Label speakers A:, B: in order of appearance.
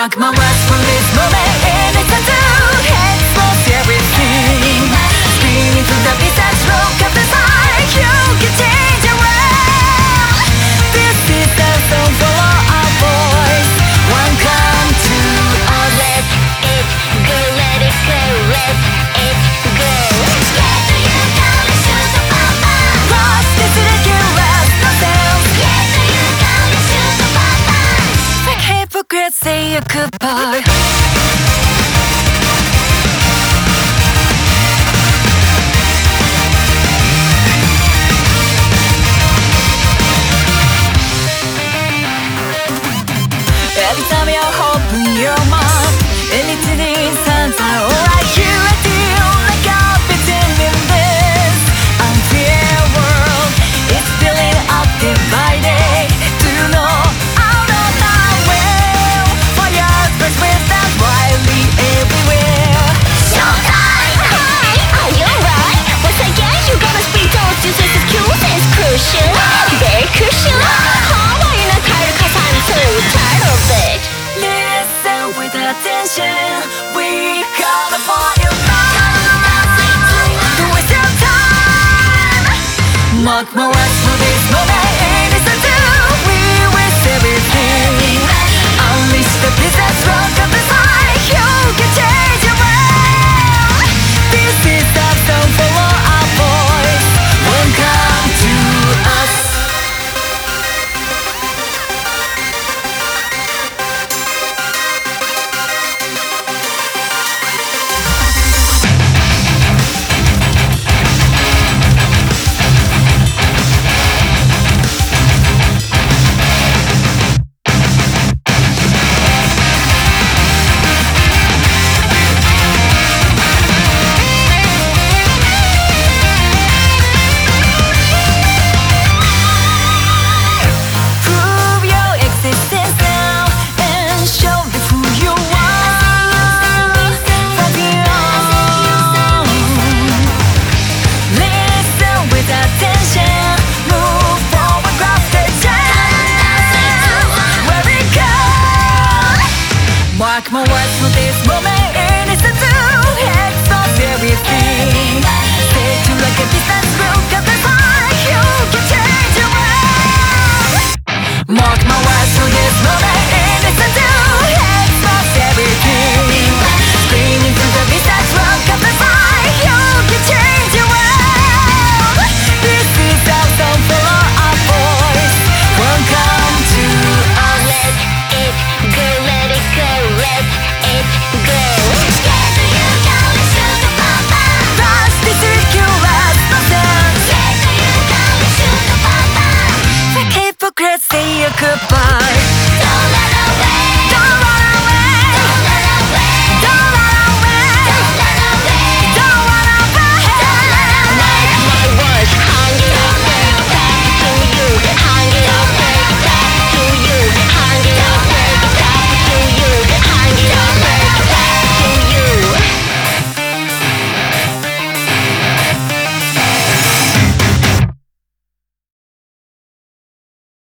A: Mark my words from this moment, and it's a do. Expose everything. Screaming through the beats and stroke of the side. You can change your world. This is the song for all our boys. Welcome to us.
B: Let it go, let it go, let it go. Together you gonna shoot the papa.
A: Lost is ridiculous nonsense.
B: Together you gonna shoot the papa.
A: Fake hypocrites say you goodbye. Every time you open your mouth, anything sounds alright. You are the only competent in this unfair world. It's building up day by day to know all of our will. Fire spreads with us widely everywhere.
B: Showtime! Hi, are you alright? Once again, you gotta speak those useless excuses. Crucial, very crucial. How are you not tired? 'Cause I'm so tired of it.
A: Listen with attention. We come for you now. Don't waste your time. Mark my words for this moment. It is a do. We waste everything. Unleash the beast and stroke of the side. You can change your world. This is the song for all our boys. Welcome to us. Prove your existence now and show me who you are. From beyond. Listen with attention. Move forward, grab the chance. Where we go. Mark my words for this moment. It is a do. Expose everything. Stay true like a distance. Look at the fire. You can change your world. Mark